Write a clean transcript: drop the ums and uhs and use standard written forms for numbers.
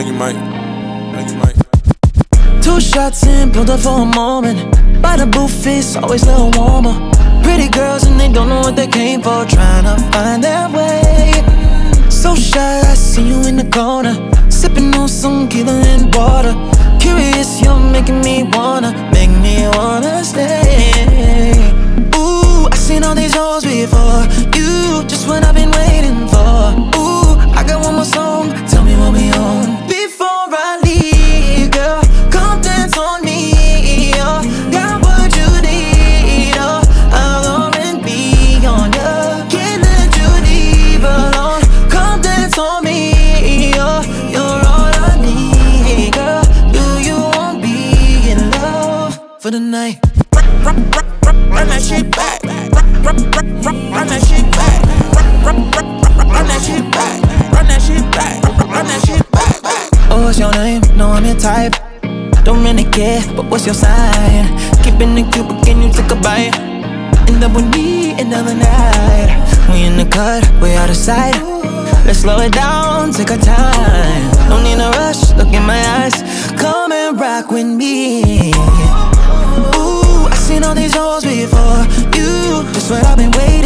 you might. Think you might. 2 shots in, pulled up for a moment. By the booth, it's always a little warmer. Pretty girls and they don't know what they came for, trying to find their way. So shy, I see you in the corner, sipping on some tequila and water. Curious, you're making me wanna stay. Ooh, I've seen all these hoes before. You, just what I've been waiting for. Ooh, I got one more song, tell me what we on. Before I leave, girl, come dance on me, oh. Got what you need, oh. I'll R&B on ya. Can't let you leave alone. Come dance on me, oh. You're all I need, girl. Do you want me in love for the night? Run that shit back. Run that shit back. Run that shit back. Run that shit back. Run that shit back. Oh, what's your name? No, I'm your type. Don't really care, but what's your sign? Keeping it cute, but can you take a bite? End up with me another night. We in the cut, we out of sight. Let's slow it down, take our time. Don't need a rush, look in my eyes. Come and rock with me. Ooh, I've seen all these hoes before. You, just what I've been waiting